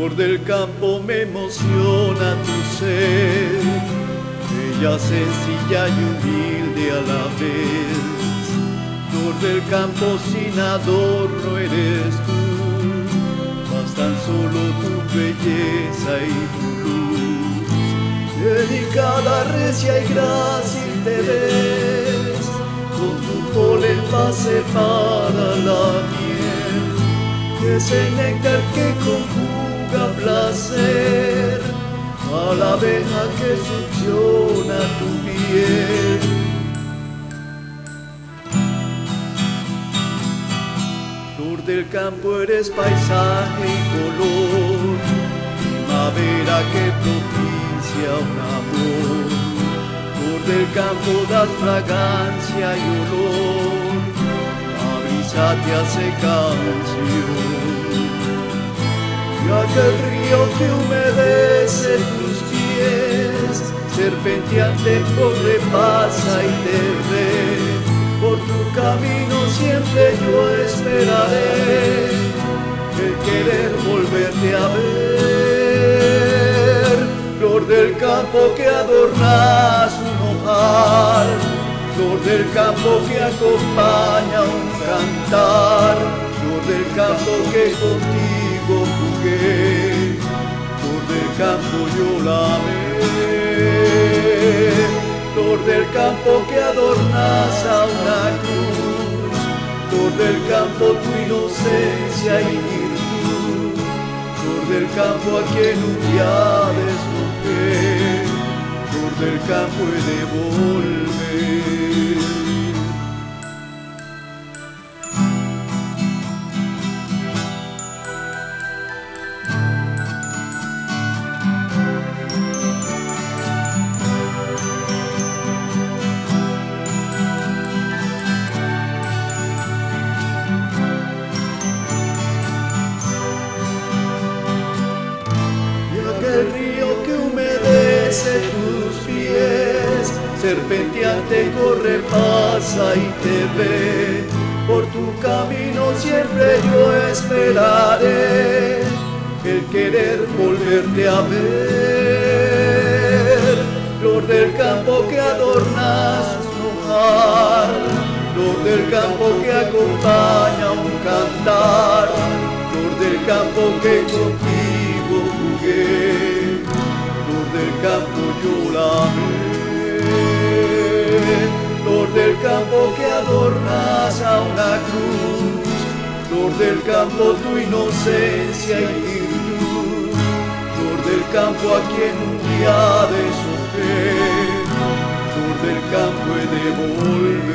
Flor del campo me emociona tu ser, bella, sencilla y humilde a la vez. Flor del campo sin adorno eres tú, bastan solo tu belleza y tu luz. Delicada, recia y grácil te ves, con tu polen base para la miel, ese néctar que conjuga placer a la abeja que succiona tu piel. Flor del campo eres paisaje y color, primavera que propicia un amor. Flor del campo das fragancia y olor, la brisa te hace canción. Y aquel río que humedece tus pies, serpenteante corre, pasa y te ve. Por tu camino siempre yo esperaré el querer volverte a ver. Flor del campo que adornas un hogar, flor del campo que acompaña un cantar, flor del campo que contigo jugué, flor del campo yo la amé. Flor del campo que adornas a una cruz, flor del campo tu inocencia y virtud, flor del campo a quien un día deshojé, flor del campo he de volver. El río que humedece tus pies, serpenteante corre, pasa y te ve. Por tu camino siempre yo esperaré el querer volverte a ver. Flor del campo que adornas un hogar, flor del campo que acompaña un cantar, flor del campo que contigo jugué, flor del campo yo la amé. Flor del campo que adornas a una cruz, flor del campo tu inocencia y virtud, flor del campo a quien un día deshojé, flor del campo he de volver.